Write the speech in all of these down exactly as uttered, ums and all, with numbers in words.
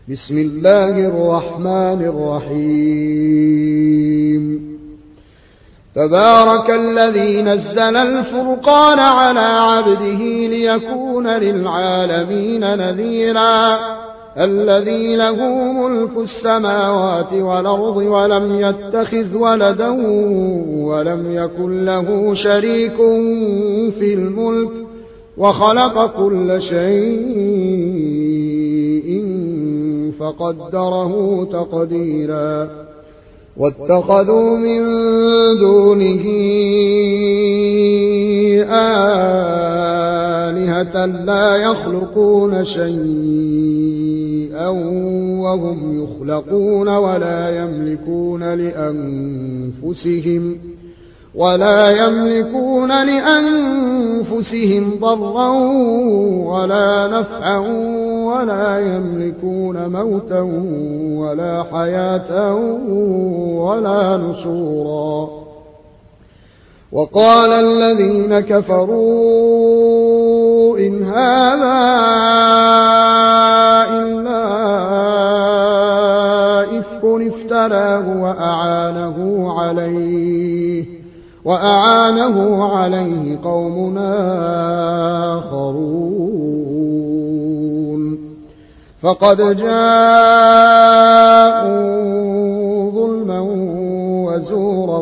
بسم الله الرحمن الرحيم تبارك الذي نزل الفرقان على عبده ليكون للعالمين نذيرا الذي له ملك السماوات والأرض ولم يتخذ ولدا ولم يكن له شريك في الملك وخلق كل شيء فقدره تقديرا واتخذوا من دونه آلهة لا يخلقون شيئا وهم يخلقون ولا يملكون لأنفسهم ولا يملكون لأنفسهم ضرا ولا نفعا ولا يملكون موتا ولا حياة ولا نشورا وقال الذين كفروا إن هذا إلا إفك افتراه وأعانه عليه وأعانه عليه قوم آخرون فقد جاءوا ظلما وزورا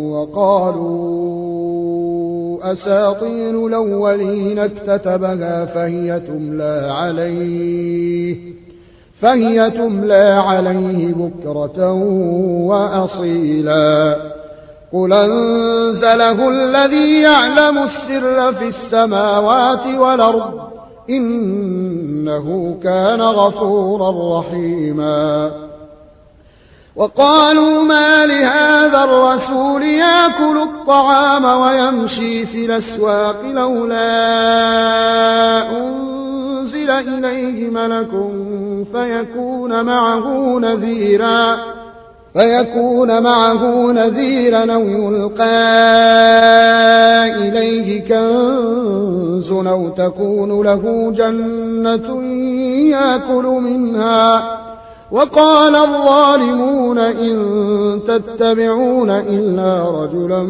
وقالوا أساطير الأولين اكتتبها فهي تملى عليه فهي تملى عليه بكرة وأصيلا قل أنزله الذي يعلم السر في السماوات والأرض إنه كان غفورا رحيما وقالوا ما لهذا الرسول يأكل الطعام ويمشي في الأسواق لولا أنزل إليه ملك فيكون معه نذيرا فيكون معه نذيرا أو يلقى إليه كنز أو تكون له جنة يأكل منها وقال الظالمون إن تتبعون إلا رجلا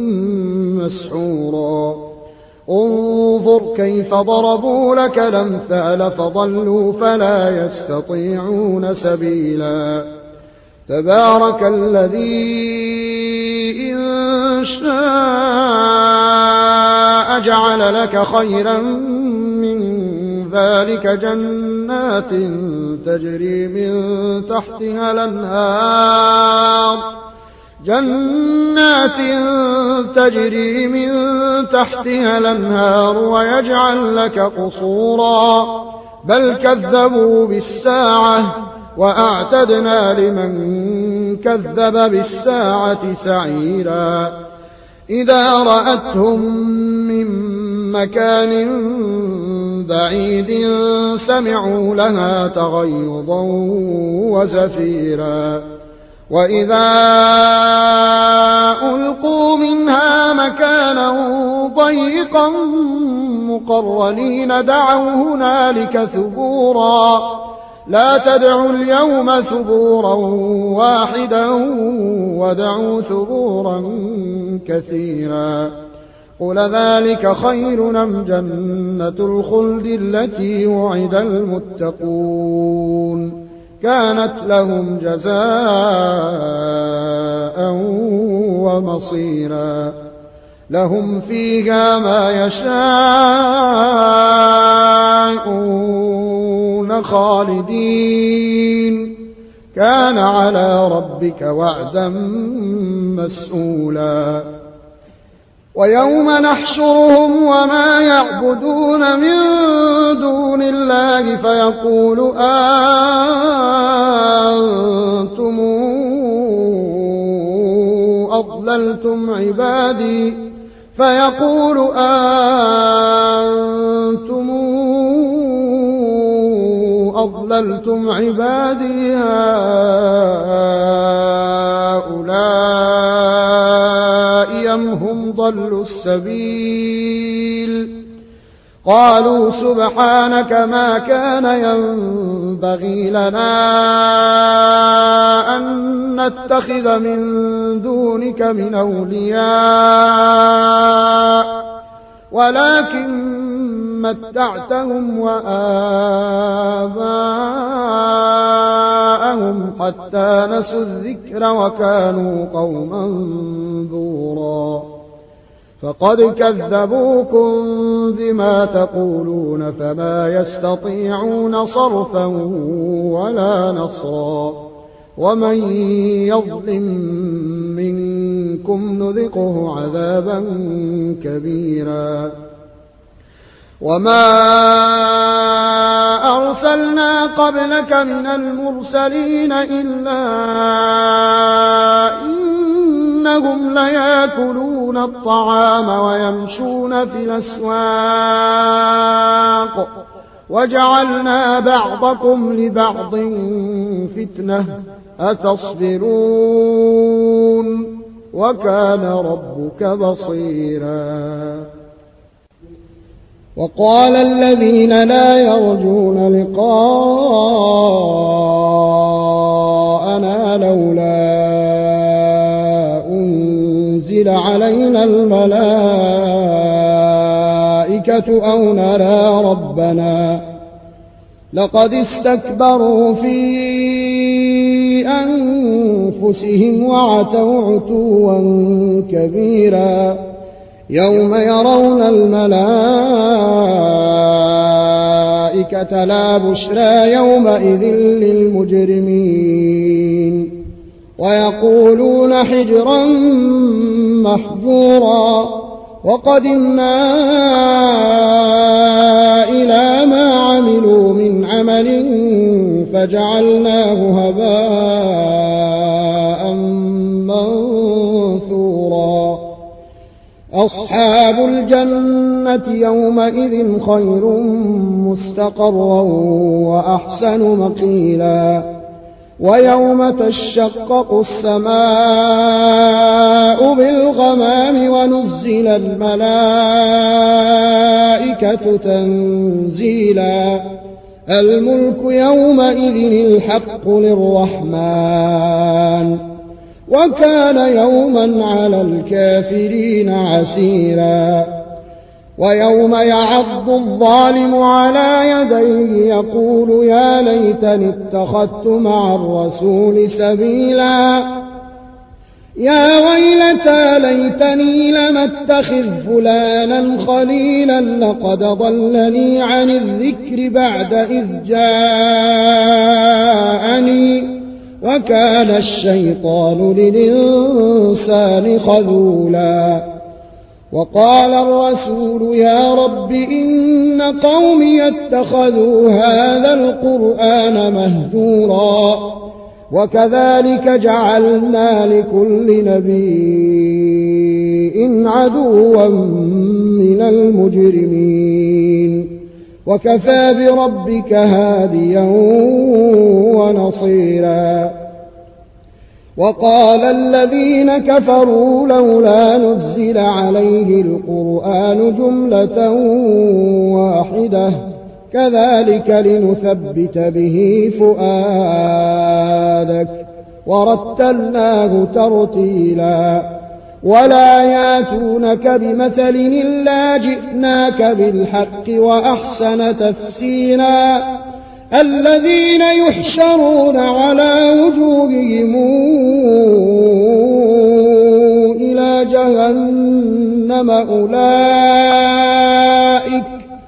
مسحورا انظر كيف ضربوا لك الأمثال فضلوا فلا يستطيعون سبيلا تبارك الذي إن شاء جعل لك خيرا من ذلك جنات تجري من تحتها الأنهار جنات تجري من تحتها الأنهار ويجعل لك قصورا بل كذبوا بالساعة وأعتدنا لمن كذب بالساعة سعيرا إذا رأتهم من مكان بعيد سمعوا لها تغيظا وزفيرا وإذا ألقوا منها مكانا ضيقا مقرنين دعوا هنالك ثبورا لا تدعوا اليوم ثبورا واحدا ودعوا ثبورا كثيرا قل ذلك خير أم جنة الخلد التي وعد المتقون كانت لهم جزاء ومصيرا لهم فيها ما يشاءون خالدين كان على ربك وعدا مسئولا ويوم نحشرهم وما يعبدون من دون الله فيقول أنتم أضللتم عبادي فيقول أنتم أضللتم عبادي هؤلاء أم هم ضلوا السبيل قالوا سبحانك ما كان ينبغي لنا أن نتخذ من دونك من أولياء ولكن متعتهم وآباءهم حتى نسوا الذكر وكانوا قوما بورا فقد كذبوكم بما تقولون فما يستطيعون صرفا ولا نصرا ومن يظلم منكم نذقه عذابا كبيرا وما أرسلنا قبلك من المرسلين إلا إنهم ليأكلون الطعام ويمشون في الأسواق وجعلنا بعضكم لبعض فتنة أتصبرون وكان ربك بصيرا وقال الذين لا يرجون لقاءنا لولا أنزل علينا الملائكة أو نرى ربنا لقد استكبروا في أنفسهم وعتوا عتوا كبيرا يوم يرون الملائكة لا بشرى يومئذ للمجرمين ويقولون حجرا محجورا وقدمنا إلى ما عملوا من عمل فجعلناه هباء منثورا أصحاب الجنة يومئذ خير مستقرا وأحسن مقيلا ويوم تشقق السماء بالغمام ونزل الملائكة تنزيلا الملك يومئذ الحق للرحمن وكان يوما على الكافرين عسيرا ويوم يعض الظالم على يديه يقول يا ليتني اتخذت مع الرسول سبيلا يا ويلتى ليتني لم اتخذ فلانا خليلا لقد ضلني عن الذكر بعد إذ جاءني وكان الشيطان للإنسان خذولا وقال الرسول يا رب إن قومي اتخذوا هذا القرآن مهجورا وكذلك جعلنا لكل نبي عدوا من المجرمين وكفى بربك هاديا ونصيرا وقال الذين كفروا لولا نزل عليه القرآن جملة واحدة كذلك لنثبت به فؤادك ورتلناه ترتيلا ولا ياتونك بمثل إلا جئناك بالحق وأحسن تفسيرا الذين يحشرون على وجوههم إلى جهنم أولئك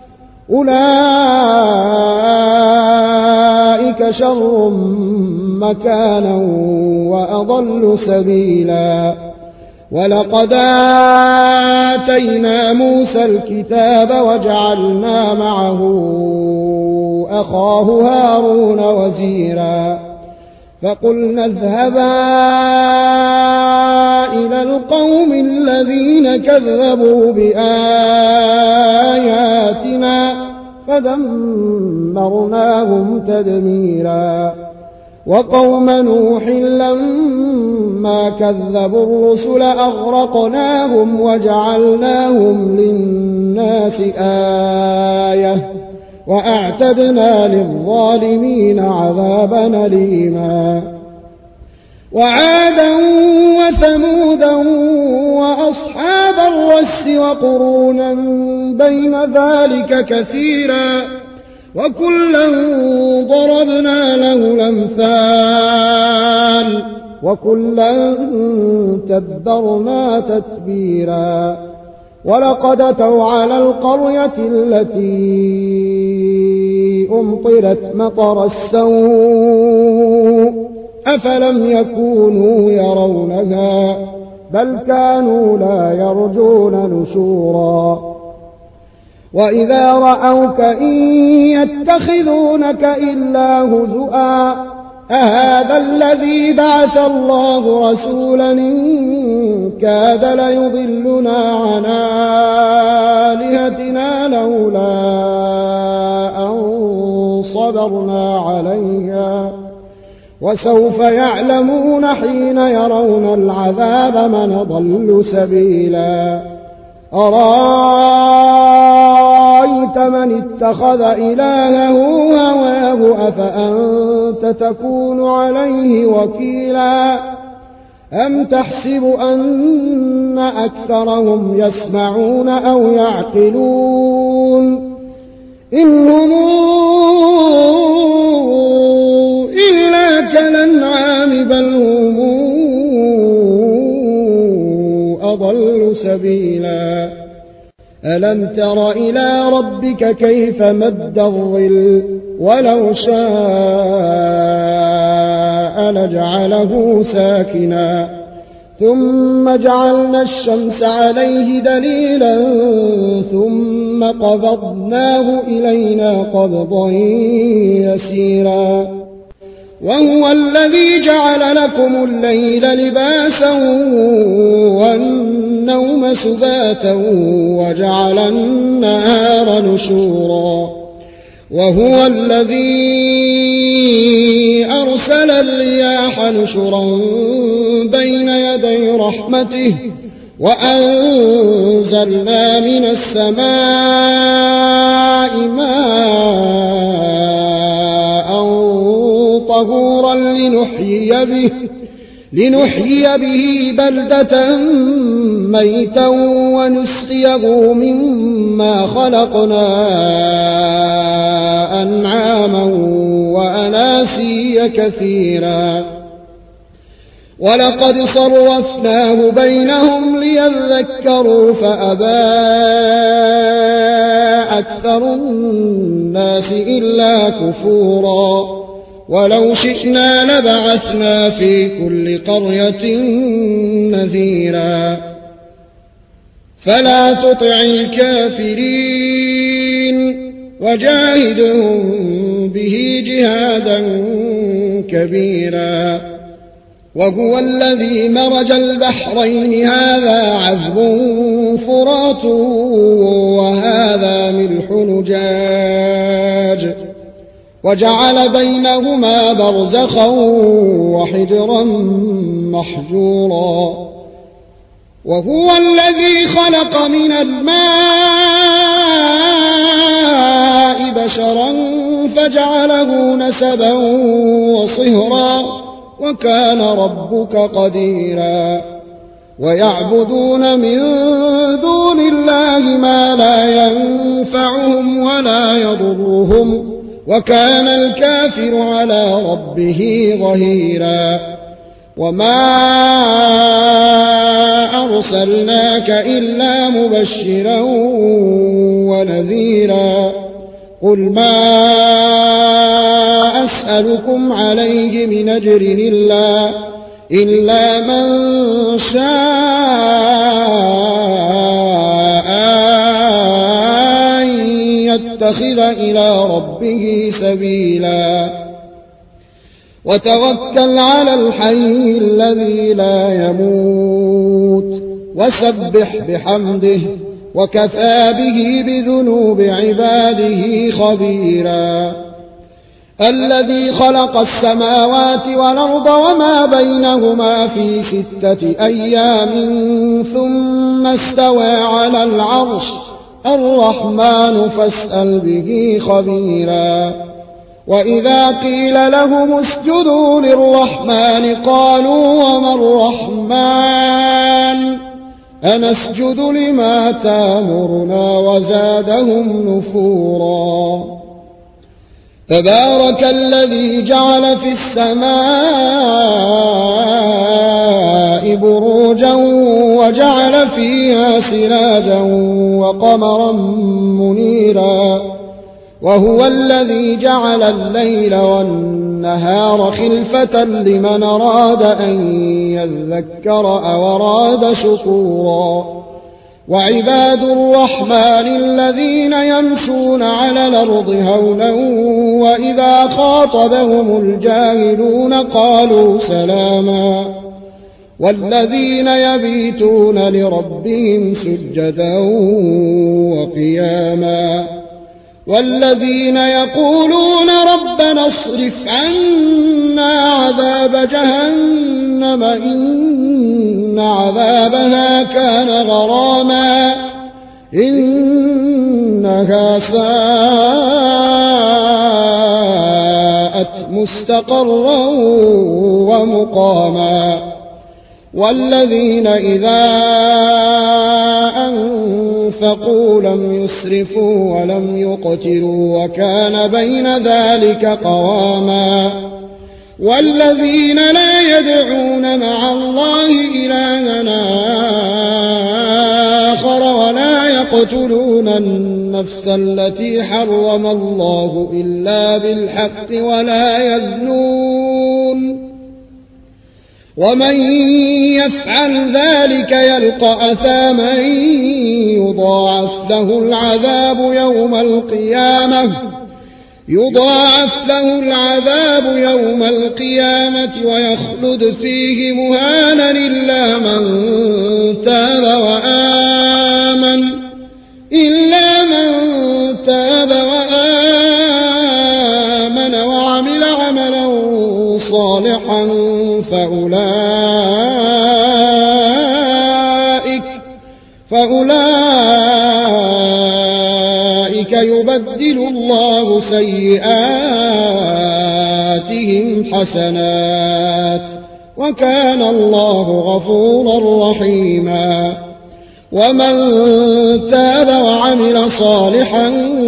أولئك شر مكانا وأضل سبيلا ولقد آتينا موسى الكتاب وجعلنا معه أخاه هارون وزيرا فقلنا اذهبا إلى القوم الذين كذبوا بآياتنا فدمرناهم تدميرا وقوم نوح لما كذبوا الرسل أغرقناهم وجعلناهم للناس آية وأعتدنا للظالمين عذابا أليما وعادا وثمودا وأصحاب الرس وقرونا بين ذلك كثيرا وكلا ضربنا له الأمثال وكلا تبرنا تتبيرا ولقد أتوا على القرية التي أمطرت مطر السوء أفلم يكونوا يرونها بل كانوا لا يرجون نشورا وإذا رأوك إن يتخذونك إلا هزؤا أهذا الذي بعث الله رسولا إن كاد ليضلنا عن آلهتنا لولا أن صبرنا عليها وسوف يعلمون حين يرون العذاب من ضل سبيلا أرأيت من اتخذ إلهه هواه أفأنت تكون عليه وكيلا أم تحسب أن أكثرهم يسمعون أو يعقلون إن هم إلا كالأنعام بل هم أضل سبيلا ألم تر إلى ربك كيف مد الظل ولو شاء لجعله ساكنا ثم جعلنا الشمس عليه دليلا ثم قبضناه إلينا قبضا يسيرا وهو الذي جعل لكم الليل لباسا والنوم سباتا وجعل النهار نشورا وهو الذي أرسل الرياح نشرا بين يدي رحمته وأنزلنا من السماء ماء طهورا لنحيي به, لنحيي به بلدة ميتا ونسقيه مما خلقنا أنعاما وأناسيا كثيرا ولقد صرفناه بينهم ليذكروا فأبى أكثر الناس إلا كفورا ولو شئنا لبعثنا في كل قرية نذيرا فلا تطع الكافرين وجاهدهم به جهادا كبيرا وهو الذي مرج البحرين هذا عذب فرات وهذا ملح نجاج وجعل بينهما برزخا وحجرا محجورا وهو الذي خلق من الماء بشرا فجعله نسبا وصهرا وكان ربك قديرا ويعبدون من دون الله ما لا ينفعهم ولا يضرهم وكان الكافر على ربه ظهيرا وما أرسلناك إلا مبشرا ونذيرا قل ما أسألكم عليه من أجر إلا, إلا من شاء أن يتخذ إلى ربه سبيلا وتوكل على الحي الذي لا يموت وسبح بحمده وكفى به بذنوب عباده خبيرا الذي خلق السماوات والأرض وما بينهما في ستة أيام ثم استوى على العرش الرحمن فاسأل به خبيرا وإذا قيل لهم اسجدوا للرحمن قالوا وما الرحمن أنسجد لما تامرنا وزادهم نفورا تبارك الذي جعل في السماء بروجا وجعل فيها سراجا وقمرا منيرا وهو الذي جعل الليل والنهار خلفة لمن أراد أن يذكر أو أراد شكورا وعباد الرحمن الذين يمشون على الأرض هونا وإذا خاطبهم الجاهلون قالوا سلاما والذين يبيتون لربهم سجدا وقياما والذين يقولون ربنا اصرف عنا عذاب جهنم إن عذابها كان غراما إنها ساءت مستقرا ومقاما والذين إذا أنفقوا لم يسرفوا ولم يقتروا وكان بين ذلك قواما والذين لا يدعون مع الله إلها آخر ولا يقتلون النفس التي حرم الله إلا بالحق ولا يزنون ومن يفعل ذلك يلقى أثاما يضاعف له العذاب يوم القيامة يضاعف له العذاب يوم القيامة ويخلد فيه مهانا إلا من تاب وآمن إلا من تاب وآمن وعمل عملا صالحا فأولئك فأولئك يبدل الله سيئاتهم حسنات وكان الله غفورا رحيما ومن تاب وعمل صالحا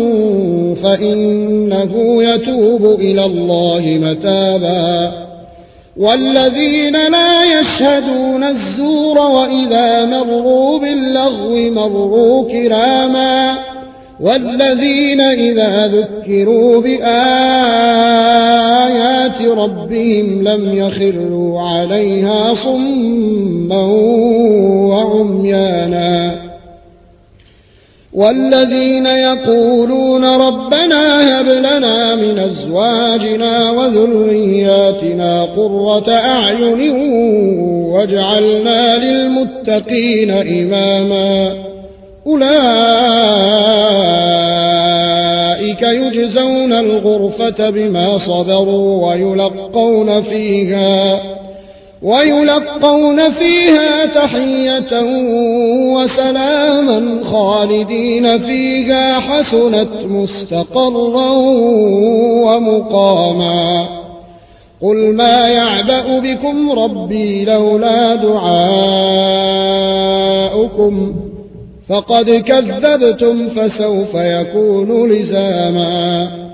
فإنه يتوب إلى الله متابا والذين لا يشهدون الزور وإذا مروا باللغو مروا كراما والذين إذا ذكروا بآيات ربهم لم يخروا عليها صما وعميانا والذين يقولون ربنا هب لنا من أزواجنا وذرياتنا قرة أعين واجعلنا للمتقين إماما أولئك يجزون الغرفة بما صبروا ويلقون فيها ويلقون فيها تحية وسلاما خالدين فيها حسنت مستقرا ومقاما قل ما يعبأ بكم ربي لولا دعاؤكم فقد كذبتم فسوف يكون لزاما